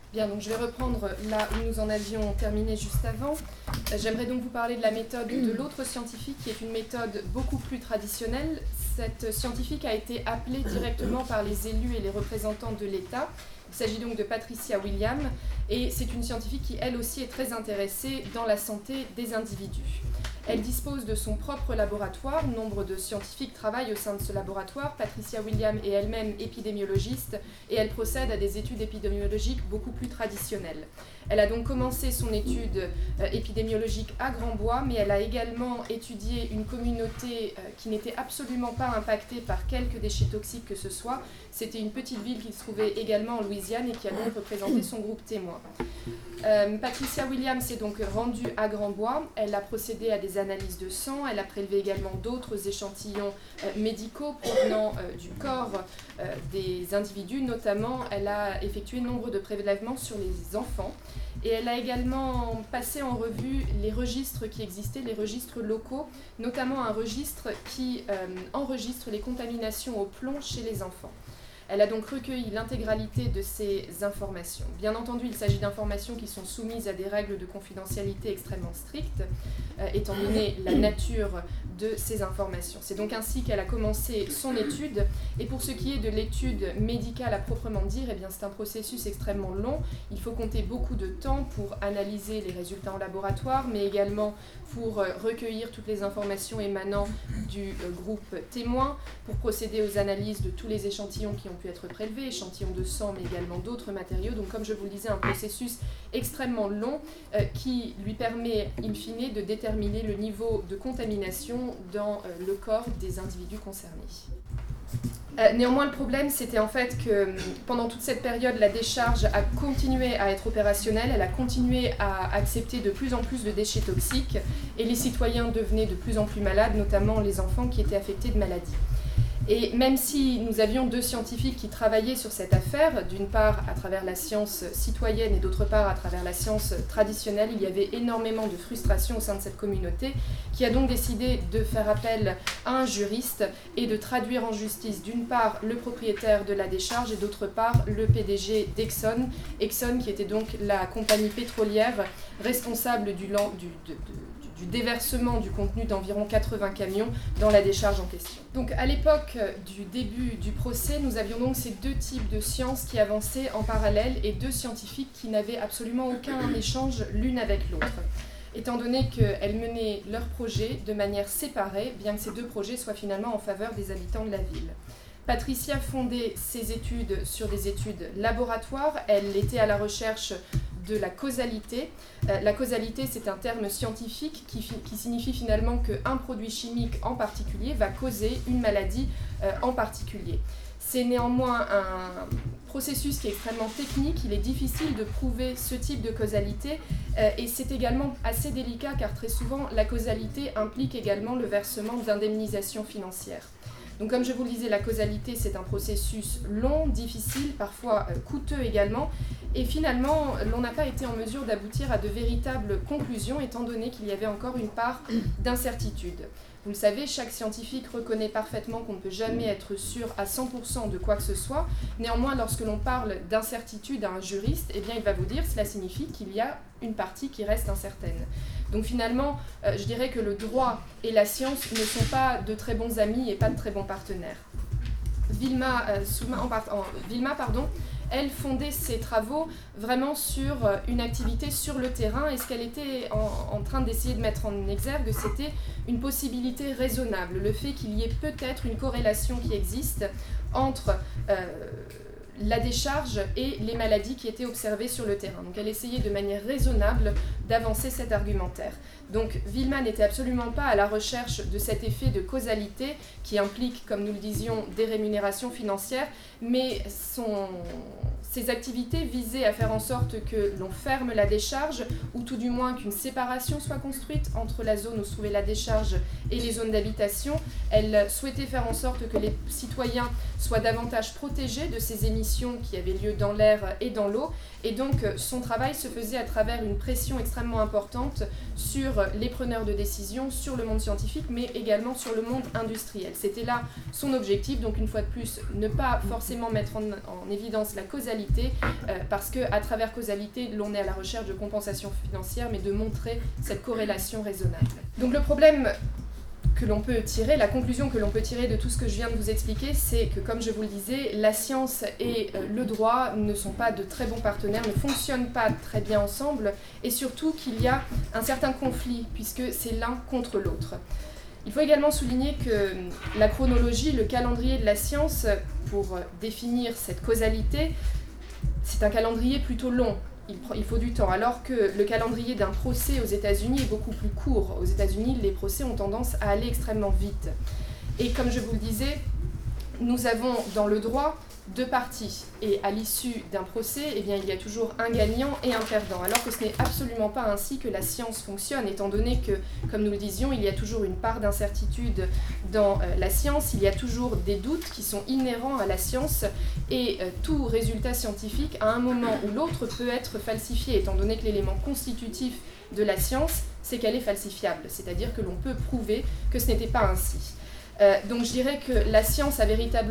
Bien, donc je vais reprendre là où nous en avions terminé juste avant. J'aimerais donc vous parler de la méthode de l'autre scientifique, qui est une méthode beaucoup plus traditionnelle. Cette scientifique a été appelée directement par les élus et les représentants de l'État. Il s'agit donc de Patricia William, et c'est une scientifique qui, elle aussi, est très intéressée dans la santé des individus. Elle dispose de son propre laboratoire. Nombre de scientifiques travaillent au sein de ce laboratoire. Patricia William est elle-même épidémiologiste et elle procède à des études épidémiologiques beaucoup plus traditionnelles. Elle a donc commencé son étude épidémiologique à Grandbois, mais elle a également étudié une communauté qui n'était absolument pas impactée par quelque déchet toxique que ce soit. C'était une petite ville qui se trouvait également en Louisiane et qui a donc représenté son groupe témoin. Patricia William s'est donc rendue à Grandbois. Elle a procédé à des analyses de sang. Elle a prélevé également d'autres échantillons médicaux provenant du corps des individus. Notamment, elle a effectué nombre de prélèvements sur les enfants. Et elle a également passé en revue les registres qui existaient, les registres locaux, notamment un registre qui enregistre les contaminations au plomb chez les enfants. Elle a donc recueilli l'intégralité de ces informations. Bien entendu, il s'agit d'informations qui sont soumises à des règles de confidentialité extrêmement strictes, étant donné la nature de ces informations. C'est donc ainsi qu'elle a commencé son étude. Et pour ce qui est de l'étude médicale à proprement dire, eh bien, c'est un processus extrêmement long. Il faut compter beaucoup de temps pour analyser les résultats en laboratoire, mais également pour recueillir toutes les informations émanant du groupe témoin, pour procéder aux analyses de tous les échantillons qui ont pu être prélevés, échantillons de sang, mais également d'autres matériaux. Donc, comme je vous le disais, un processus extrêmement long qui lui permet, in fine, de déterminer le niveau de contamination dans le corps des individus concernés. Néanmoins, le problème, c'était en fait que pendant toute cette période, la décharge a continué à être opérationnelle, elle a continué à accepter de plus en plus de déchets toxiques et les citoyens devenaient de plus en plus malades, notamment les enfants qui étaient affectés de maladies. Et même si nous avions deux scientifiques qui travaillaient sur cette affaire, d'une part à travers la science citoyenne et d'autre part à travers la science traditionnelle, il y avait énormément de frustration au sein de cette communauté qui a donc décidé de faire appel à un juriste et de traduire en justice d'une part le propriétaire de la décharge et d'autre part le PDG d'Exxon, Exxon qui était donc la compagnie pétrolière responsable du déversement du contenu d'environ 80 camions dans la décharge en question. Donc à l'époque du début du procès, nous avions donc ces deux types de sciences qui avançaient en parallèle et deux scientifiques qui n'avaient absolument aucun échange l'une avec l'autre. Étant donné qu'elles menaient leurs projets de manière séparée, bien que ces deux projets soient finalement en faveur des habitants de la ville. Patricia fondait ses études sur des études laboratoires. Elle était à la recherche de la causalité. La causalité, c'est un terme scientifique qui signifie finalement qu'un produit chimique en particulier va causer une maladie en particulier. C'est néanmoins un processus qui est extrêmement technique, il est difficile de prouver ce type de causalité et c'est également assez délicat car très souvent la causalité implique également le versement d'indemnisations financières. Donc comme je vous le disais, la causalité c'est un processus long, difficile, parfois coûteux également, et finalement l'on n'a pas été en mesure d'aboutir à de véritables conclusions étant donné qu'il y avait encore une part d'incertitude. Vous le savez, chaque scientifique reconnaît parfaitement qu'on ne peut jamais être sûr à 100% de quoi que ce soit. Néanmoins, lorsque l'on parle d'incertitude à un juriste, eh bien, il va vous dire que cela signifie qu'il y a une partie qui reste incertaine. Donc finalement, je dirais que le droit et la science ne sont pas de très bons amis et pas de très bons partenaires. Vilma, elle fondait ses travaux vraiment sur une activité sur le terrain et ce qu'elle était en train d'essayer de mettre en exergue, c'était une possibilité raisonnable, le fait qu'il y ait peut-être une corrélation qui existe entre la décharge et les maladies qui étaient observées sur le terrain. Donc elle essayait de manière raisonnable d'avancer cet argumentaire. Donc Vilma n'était absolument pas à la recherche de cet effet de causalité qui implique, comme nous le disions, des rémunérations financières, mais ses activités visaient à faire en sorte que l'on ferme la décharge, ou tout du moins qu'une séparation soit construite entre la zone où se trouvait la décharge et les zones d'habitation. Elle souhaitait faire en sorte que les citoyens soient davantage protégés de ces émissions qui avaient lieu dans l'air et dans l'eau, et donc son travail se faisait à travers une pression extrêmement importante sur les preneurs de décision, sur le monde scientifique, mais également sur le monde industriel. C'était là son objectif, donc une fois de plus, ne pas forcément mettre en évidence la causalité, causalité, parce qu'à travers causalité, l'on est à la recherche de compensation financière, mais de montrer cette corrélation raisonnable. Donc le problème que l'on peut tirer, la conclusion que l'on peut tirer de tout ce que je viens de vous expliquer, c'est que, comme je vous le disais, la science et le droit ne sont pas de très bons partenaires, ne fonctionnent pas très bien ensemble, et surtout qu'il y a un certain conflit, puisque c'est l'un contre l'autre. Il faut également souligner que la chronologie, le calendrier de la science, pour définir cette causalité, c'est un calendrier plutôt long. Il faut du temps, alors que le calendrier d'un procès aux États-Unis est beaucoup plus court. Aux États-Unis, les procès ont tendance à aller extrêmement vite. Et comme je vous le disais, nous avons dans le droit deux parties. Et à l'issue d'un procès, eh bien, il y a toujours un gagnant et un perdant. Alors que ce n'est absolument pas ainsi que la science fonctionne, étant donné que, comme nous le disions, il y a toujours une part d'incertitude dans la science, il y a toujours des doutes qui sont inhérents à la science, et tout résultat scientifique, à un moment ou l'autre, peut être falsifié, étant donné que l'élément constitutif de la science, c'est qu'elle est falsifiable, c'est-à-dire que l'on peut prouver que ce n'était pas ainsi. Donc je dirais que la science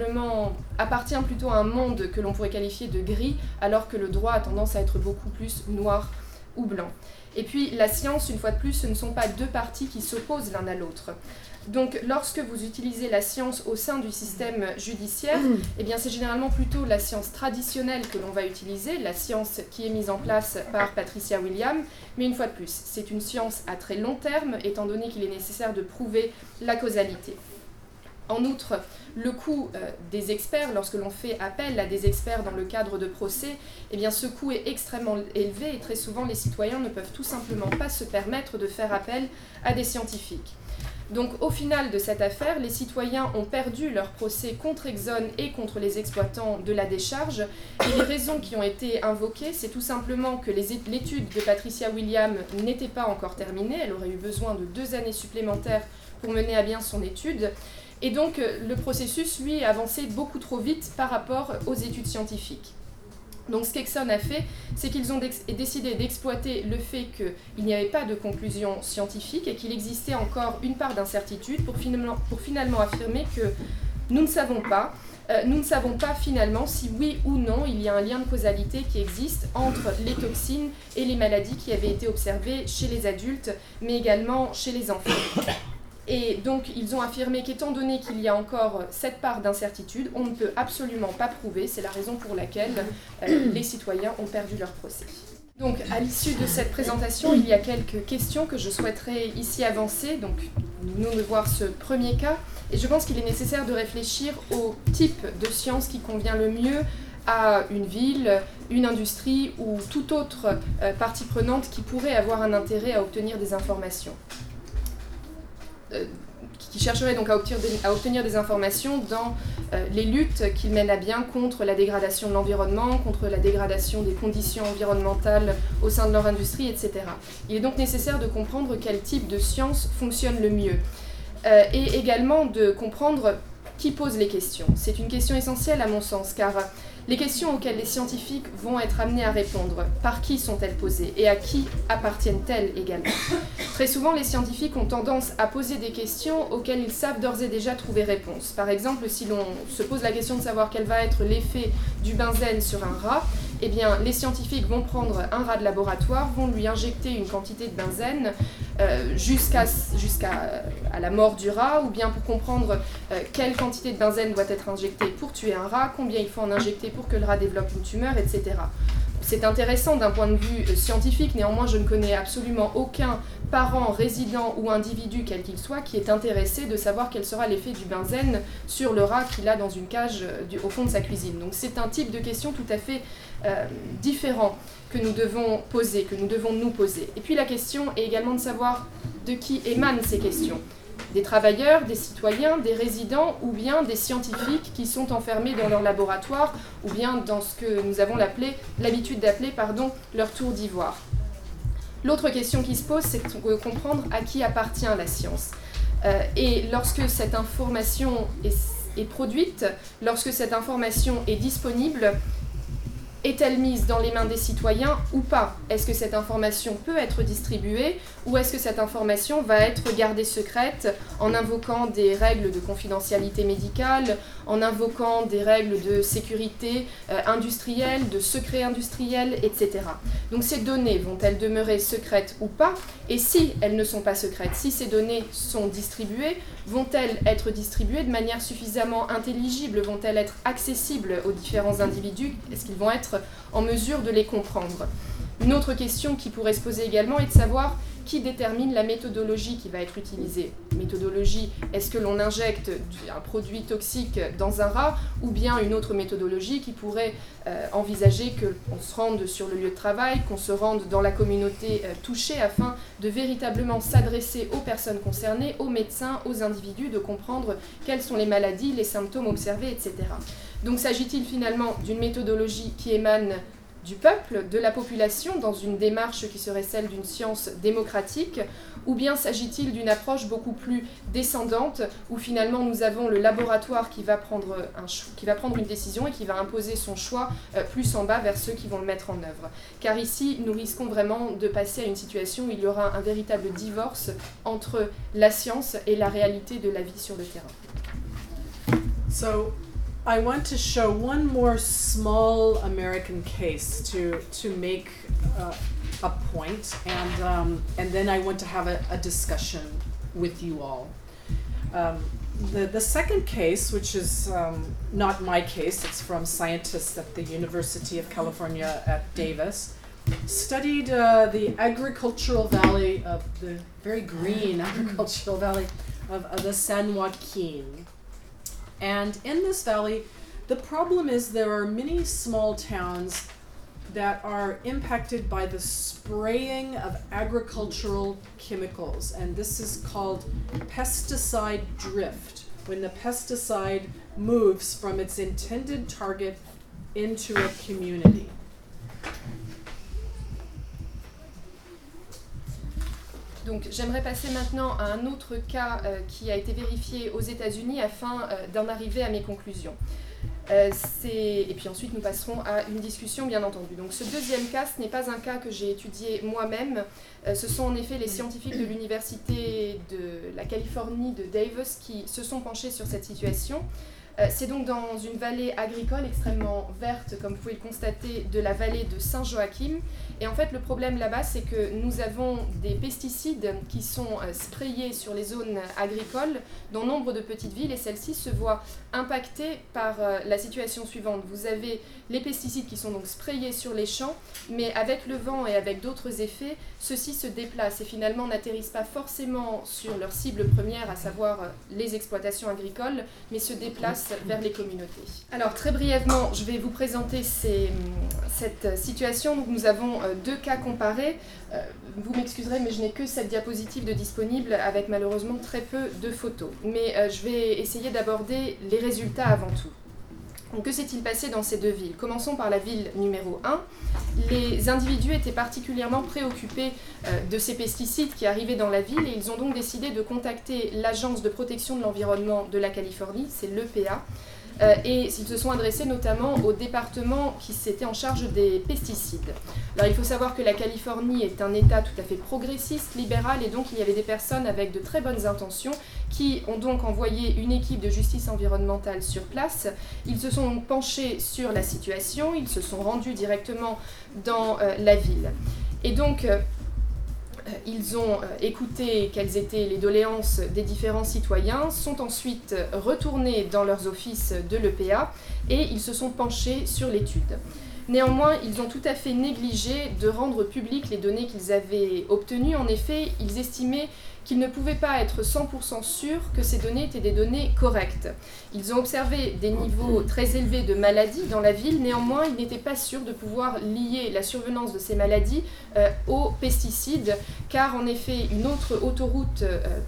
appartient plutôt à un monde que l'on pourrait qualifier de gris, alors que le droit a tendance à être beaucoup plus noir ou blanc. Et puis la science, une fois de plus, ce ne sont pas deux parties qui s'opposent l'un à l'autre. Donc lorsque vous utilisez la science au sein du système judiciaire, eh bien c'est généralement plutôt la science traditionnelle que l'on va utiliser, la science qui est mise en place par Patricia Williams, mais une fois de plus, c'est une science à très long terme, étant donné qu'il est nécessaire de prouver la causalité. En outre, le coût des experts, lorsque l'on fait appel à des experts dans le cadre de procès, eh bien ce coût est extrêmement élevé et très souvent les citoyens ne peuvent tout simplement pas se permettre de faire appel à des scientifiques. Donc au final de cette affaire, les citoyens ont perdu leur procès contre Exxon et contre les exploitants de la décharge. Et les raisons qui ont été invoquées, c'est tout simplement que l'étude de Patricia Williams n'était pas encore terminée. Elle aurait eu besoin de 2 années supplémentaires pour mener à bien son étude. Et donc le processus, lui, avançait beaucoup trop vite par rapport aux études scientifiques. Donc ce qu'Exxon a fait, c'est qu'ils ont décidé d'exploiter le fait qu'il n'y avait pas de conclusion scientifique et qu'il existait encore une part d'incertitude pour finalement affirmer que nous ne savons pas finalement si oui ou non il y a un lien de causalité qui existe entre les toxines et les maladies qui avaient été observées chez les adultes, mais également chez les enfants. Et donc, ils ont affirmé qu'étant donné qu'il y a encore cette part d'incertitude, on ne peut absolument pas prouver. C'est la raison pour laquelle les citoyens ont perdu leur procès. Donc, à l'issue de cette présentation, il y a quelques questions que je souhaiterais ici avancer. Donc, nous venons de voir ce premier cas. Et je pense qu'il est nécessaire de réfléchir au type de science qui convient le mieux à une ville, une industrie ou toute autre partie prenante qui pourrait avoir un intérêt à obtenir des informations. Qui chercherait donc à obtenir des informations dans les luttes qu'ils mènent à bien contre la dégradation de l'environnement, contre la dégradation des conditions environnementales au sein de leur industrie, etc. Il est donc nécessaire de comprendre quel type de science fonctionne le mieux et également de comprendre qui pose les questions. C'est une question essentielle à mon sens, car les questions auxquelles les scientifiques vont être amenés à répondre, par qui sont-elles posées et à qui appartiennent-elles également? Très souvent, les scientifiques ont tendance à poser des questions auxquelles ils savent d'ores et déjà trouver réponse. Par exemple, si l'on se pose la question de savoir quel va être l'effet du benzène sur un rat, eh bien, les scientifiques vont prendre un rat de laboratoire, vont lui injecter une quantité de benzène jusqu'à la mort du rat, ou bien pour comprendre quelle quantité de benzène doit être injectée pour tuer un rat, combien il faut en injecter pour que le rat développe une tumeur, etc. C'est intéressant d'un point de vue scientifique, néanmoins je ne connais absolument aucun parent, résident ou individu quel qu'il soit qui est intéressé de savoir quel sera l'effet du benzène sur le rat qu'il a dans une cage au fond de sa cuisine. Donc c'est un type de question tout à fait différent que nous devons poser, que nous devons nous poser. Et puis la question est également de savoir de qui émanent ces questions. Des travailleurs, des citoyens, des résidents ou bien des scientifiques qui sont enfermés dans leur laboratoire ou bien dans ce que nous avons l'habitude d'appeler leur tour d'ivoire. L'autre question qui se pose, c'est de comprendre à qui appartient la science. Et lorsque cette information est produite, lorsque cette information est disponible, est-elle mise dans les mains des citoyens ou pas? Est-ce que cette information peut être distribuée ou est-ce que cette information va être gardée secrète en invoquant des règles de confidentialité médicale, en invoquant des règles de sécurité industrielle, de secret industriel, etc. Donc ces données vont-elles demeurer secrètes ou pas? Et si elles ne sont pas secrètes, si ces données sont distribuées, vont-elles être distribuées de manière suffisamment intelligible? Vont-elles être accessibles aux différents individus? Est-ce qu'ils vont être en mesure de les comprendre? Une autre question qui pourrait se poser également est de savoir qui détermine la méthodologie qui va être utilisée. Méthodologie, est-ce que l'on injecte un produit toxique dans un rat, ou bien une autre méthodologie qui pourrait envisager qu'on se rende sur le lieu de travail, qu'on se rende dans la communauté touchée afin de véritablement s'adresser aux personnes concernées, aux médecins, aux individus, de comprendre quelles sont les maladies, les symptômes observés, etc. Donc s'agit-il finalement d'une méthodologie qui émane du peuple, de la population, dans une démarche qui serait celle d'une science démocratique, ou bien s'agit-il d'une approche beaucoup plus descendante, où finalement nous avons le laboratoire qui va prendre une décision et qui va imposer son choix plus en bas vers ceux qui vont le mettre en œuvre. Car ici, nous risquons vraiment de passer à une situation où il y aura un véritable divorce entre la science et la réalité de la vie sur le terrain. So, I want to show one more small American case to make a point, and then I want to have a discussion with you all. The second case, which is not my case, it's from scientists at the University of California at Davis, studied the agricultural valley of the very green agricultural valley of the San Joaquin. And in this valley, the problem is there are many small towns that are impacted by the spraying of agricultural chemicals. And this is called pesticide drift, when the pesticide moves from its intended target into a community. Donc j'aimerais passer maintenant à un autre cas qui a été vérifié aux États-Unis afin d'en arriver à mes conclusions. Et puis ensuite nous passerons à une discussion bien entendu. Donc ce deuxième cas, ce n'est pas un cas que j'ai étudié moi-même, ce sont en effet les scientifiques de l'Université de la Californie de Davis qui se sont penchés sur cette situation. C'est donc dans une vallée agricole extrêmement verte, comme vous pouvez le constater, de la vallée de Saint-Joachim. Et en fait, le problème là-bas, c'est que nous avons des pesticides qui sont sprayés sur les zones agricoles dans nombre de petites villes et celles-ci se voient impactées par la situation suivante. Vous avez les pesticides qui sont donc sprayés sur les champs, mais avec le vent et avec d'autres effets, ceux-ci se déplacent et finalement n'atterrissent pas forcément sur leur cible première, à savoir les exploitations agricoles, mais se déplacent vers les communautés. Alors très brièvement, je vais vous présenter cette situation. Donc, nous avons deux cas comparés. Vous m'excuserez, mais je n'ai que cette diapositive de disponible avec malheureusement très peu de photos. Mais je vais essayer d'aborder les résultats avant tout. Donc, que s'est-il passé dans ces deux villes? Commençons par la ville numéro 1. Les individus étaient particulièrement préoccupés de ces pesticides qui arrivaient dans la ville et ils ont donc décidé de contacter l'Agence de protection de l'environnement de la Californie, c'est l'EPA, et ils se sont adressés notamment au département qui s'était en charge des pesticides. Alors il faut savoir que la Californie est un État tout à fait progressiste, libéral, et donc il y avait des personnes avec de très bonnes intentions qui ont donc envoyé une équipe de justice environnementale sur place. Ils se sont penchés sur la situation, ils se sont rendus directement dans la ville. Et donc, ils ont écouté quelles étaient les doléances des différents citoyens, sont ensuite retournés dans leurs offices de l'EPA et ils se sont penchés sur l'étude. Néanmoins, ils ont tout à fait négligé de rendre publiques les données qu'ils avaient obtenues. En effet, ils estimaient qu'ils ne pouvaient pas être 100% sûrs que ces données étaient des données correctes. Ils ont observé des niveaux très élevés de maladies dans la ville, néanmoins ils n'étaient pas sûrs de pouvoir lier la survenance de ces maladies aux pesticides, car en effet une autoroute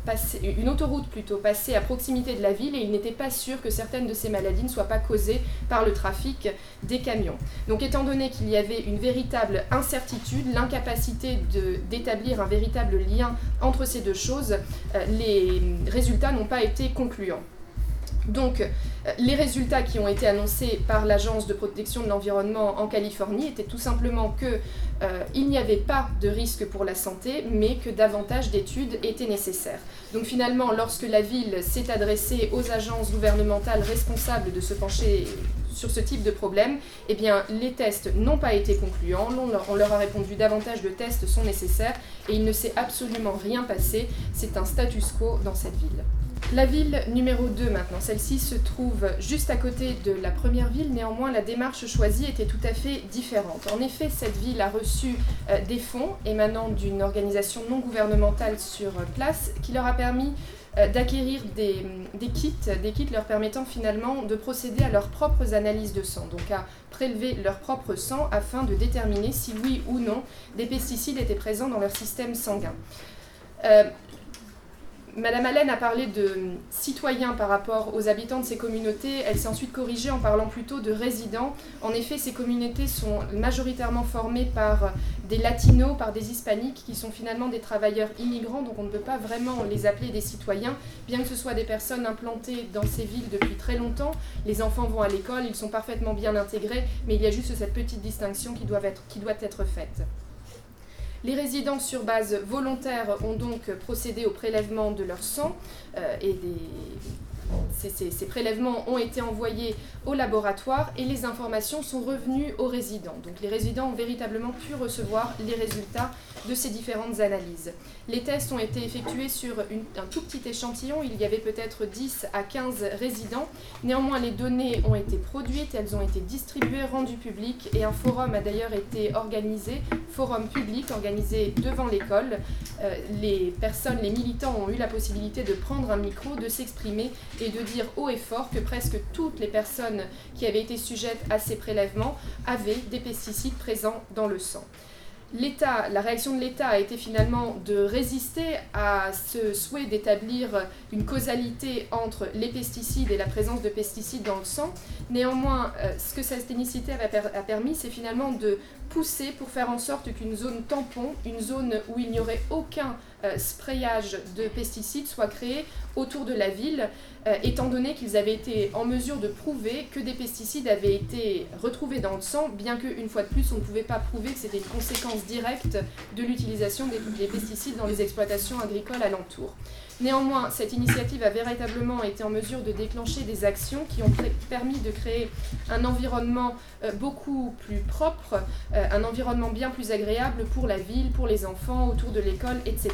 passait à proximité de la ville et ils n'étaient pas sûrs que certaines de ces maladies ne soient pas causées par le trafic des camions. Donc étant donné qu'il y avait une véritable incertitude, l'incapacité d'établir un véritable lien entre ces deux choses, les résultats n'ont pas été concluants. Donc, les résultats qui ont été annoncés par l'Agence de protection de l'environnement en Californie étaient tout simplement qu'il n'y avait pas de risque pour la santé, mais que davantage d'études étaient nécessaires. Donc finalement, lorsque la ville s'est adressée aux agences gouvernementales responsables de se pencher sur ce type de problème, eh bien, les tests n'ont pas été concluants. On leur a répondu davantage de tests sont nécessaires et il ne s'est absolument rien passé. C'est un status quo dans cette ville. La ville numéro 2 maintenant, celle-ci se trouve juste à côté de la première ville, néanmoins la démarche choisie était tout à fait différente. En effet, cette ville a reçu des fonds émanant d'une organisation non gouvernementale sur place qui leur a permis d'acquérir des kits leur permettant finalement de procéder à leurs propres analyses de sang, donc à prélever leur propre sang afin de déterminer si oui ou non des pesticides étaient présents dans leur système sanguin. Madame Allen a parlé de citoyens par rapport aux habitants de ces communautés. Elle s'est ensuite corrigée en parlant plutôt de résidents. En effet, ces communautés sont majoritairement formées par des latinos, par des hispaniques, qui sont finalement des travailleurs immigrants, donc on ne peut pas vraiment les appeler des citoyens, bien que ce soit des personnes implantées dans ces villes depuis très longtemps. Les enfants vont à l'école, ils sont parfaitement bien intégrés, mais il y a juste cette petite distinction qui doit être faite. Les résidents sur base volontaire ont donc procédé au prélèvement de leur sang et ces prélèvements ont été envoyés au laboratoire et les informations sont revenues aux résidents. Donc les résidents ont véritablement pu recevoir les résultats de ces différentes analyses. Les tests ont été effectués sur un tout petit échantillon, il y avait peut-être 10 à 15 résidents. Néanmoins, les données ont été produites, elles ont été distribuées, rendues publiques et un forum a d'ailleurs été organisé, forum public organisé devant l'école. Les militants ont eu la possibilité de prendre un micro, de s'exprimer et de dire haut et fort que presque toutes les personnes qui avaient été sujettes à ces prélèvements avaient des pesticides présents dans le sang. La réaction de l'État a été finalement de résister à ce souhait d'établir une causalité entre les pesticides et la présence de pesticides dans le sang. Néanmoins, ce que cette initiative a permis, c'est finalement de pousser pour faire en sorte qu'une zone tampon, une zone où il n'y aurait aucun sprayage de pesticides soit créée autour de la ville, étant donné qu'ils avaient été en mesure de prouver que des pesticides avaient été retrouvés dans le sang, bien qu'une fois de plus, on ne pouvait pas prouver que c'était une conséquence directe de l'utilisation des pesticides dans les exploitations agricoles alentours. Néanmoins, cette initiative a véritablement été en mesure de déclencher des actions qui ont permis de créer un environnement beaucoup plus propre, un environnement bien plus agréable pour la ville, pour les enfants, autour de l'école, etc.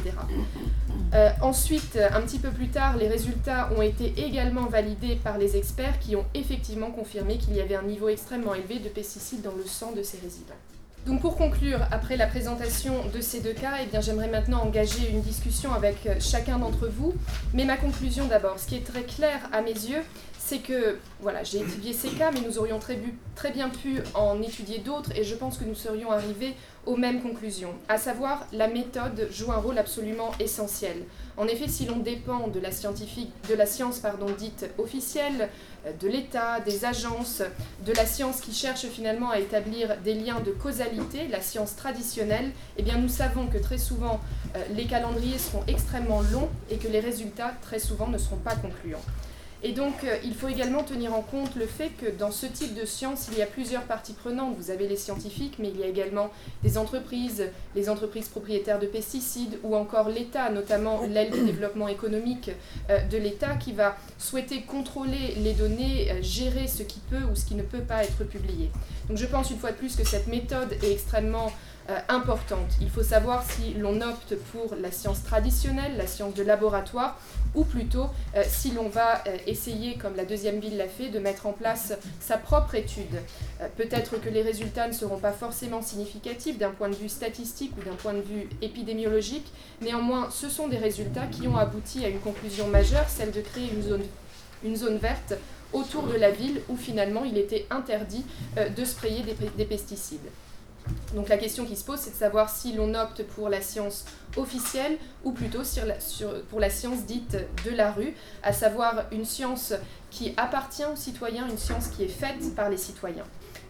Ensuite, un petit peu plus tard, les résultats ont été également validés par les experts qui ont effectivement confirmé qu'il y avait un niveau extrêmement élevé de pesticides dans le sang de ces résidents. Donc pour conclure, après la présentation de ces deux cas, j'aimerais maintenant engager une discussion avec chacun d'entre vous. Mais ma conclusion d'abord, ce qui est très clair à mes yeux, c'est que j'ai étudié ces cas, mais nous aurions très bien pu en étudier d'autres et je pense que nous serions arrivés aux mêmes conclusions. À savoir, la méthode joue un rôle absolument essentiel. En effet, si l'on dépend de la science dite officielle, de l'État, des agences, de la science qui cherche finalement à établir des liens de causalité, la science traditionnelle, nous savons que très souvent les calendriers seront extrêmement longs et que les résultats très souvent ne seront pas concluants. Et donc, il faut également tenir en compte le fait que dans ce type de science, il y a plusieurs parties prenantes. Vous avez les scientifiques, mais il y a également des entreprises, les entreprises propriétaires de pesticides, ou encore l'État, notamment l'aile de développement économique de l'État, qui va souhaiter contrôler les données, gérer ce qui peut ou ce qui ne peut pas être publié. Donc je pense une fois de plus que cette méthode est extrêmement importante. Il faut savoir si l'on opte pour la science traditionnelle, la science de laboratoire, ou plutôt si l'on va essayer, comme la deuxième ville l'a fait, de mettre en place sa propre étude. Peut-être que les résultats ne seront pas forcément significatifs d'un point de vue statistique ou d'un point de vue épidémiologique, néanmoins ce sont des résultats qui ont abouti à une conclusion majeure, celle de créer une zone verte autour de la ville où finalement il était interdit de sprayer des pesticides. Donc la question qui se pose, c'est de savoir si l'on opte pour la science officielle ou plutôt pour la science dite de la rue, à savoir une science qui appartient aux citoyens, une science qui est faite par les citoyens.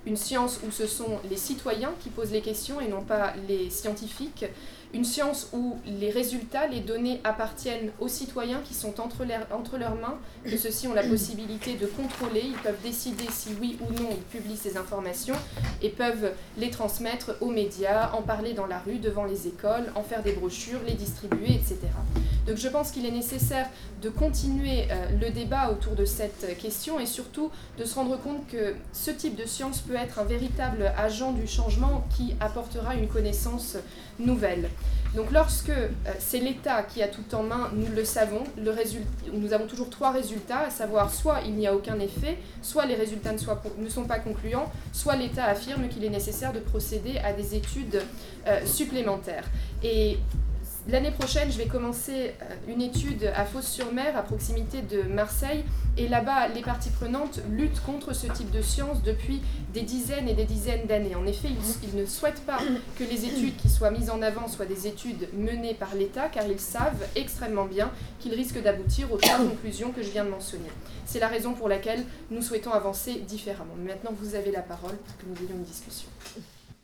une science où ce sont les citoyens qui posent les questions et non pas les scientifiques, une science où les résultats, les données appartiennent aux citoyens qui sont entre leurs mains, que ceux-ci ont la possibilité de contrôler, ils peuvent décider si oui ou non ils publient ces informations et peuvent les transmettre aux médias, en parler dans la rue, devant les écoles, en faire des brochures, les distribuer, etc. Donc je pense qu'il est nécessaire de continuer le débat autour de cette question et surtout de se rendre compte que ce type de science peut être un véritable agent du changement qui apportera une connaissance nouvelle. Donc lorsque c'est l'État qui a tout en main, nous le savons, nous avons toujours 3 résultats, à savoir soit il n'y a aucun effet, soit les résultats ne sont pas concluants, soit l'État affirme qu'il est nécessaire de procéder à des études supplémentaires. Et l'année prochaine, je vais commencer une étude à Fos-sur-Mer, à proximité de Marseille. Et là-bas, les parties prenantes luttent contre ce type de science depuis des dizaines et des dizaines d'années. En effet, ils ne souhaitent pas que les études qui soient mises en avant soient des études menées par l'État, car ils savent extrêmement bien qu'ils risquent d'aboutir aux 3 conclusions que je viens de mentionner. C'est la raison pour laquelle nous souhaitons avancer différemment. Mais maintenant, vous avez la parole pour que nous ayons une discussion.